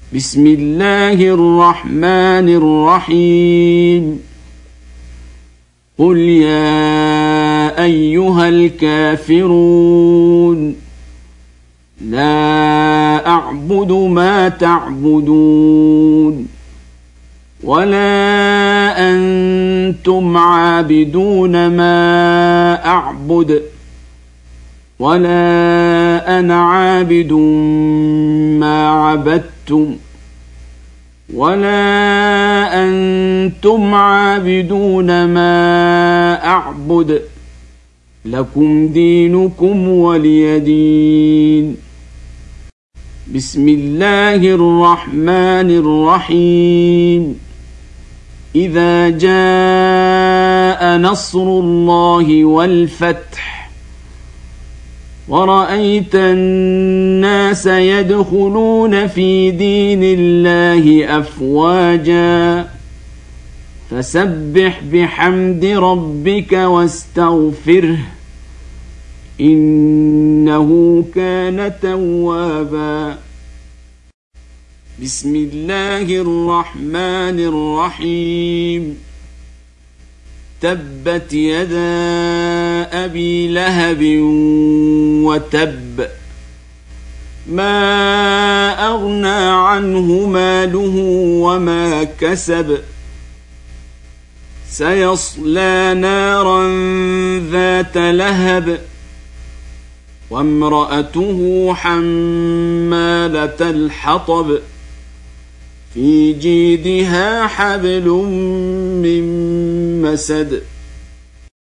بسم الله الرحمن الرحيم قل يا أيها الكافرون لا أعبد ما تعبدون ولا أنتم عابدون ما أعبد ولا أنا عابد ما عبدتم ولا أنتم عابدون ما أعبد لكم دينكم ولي دين. بسم الله الرحمن الرحيم إذا جاء نصر الله والفتح ورأيت الناس يدخلون في دين الله أفواجا فسبح بحمد ربك واستغفره إنه كان توابا. بسم الله الرحمن الرحيم تبت يدا أبي لهب وتب ما أغنى عنه ماله وما كسب سيصلى نارا ذات لهب وامرأته حمالة الحطب في جيدها حبل من مسد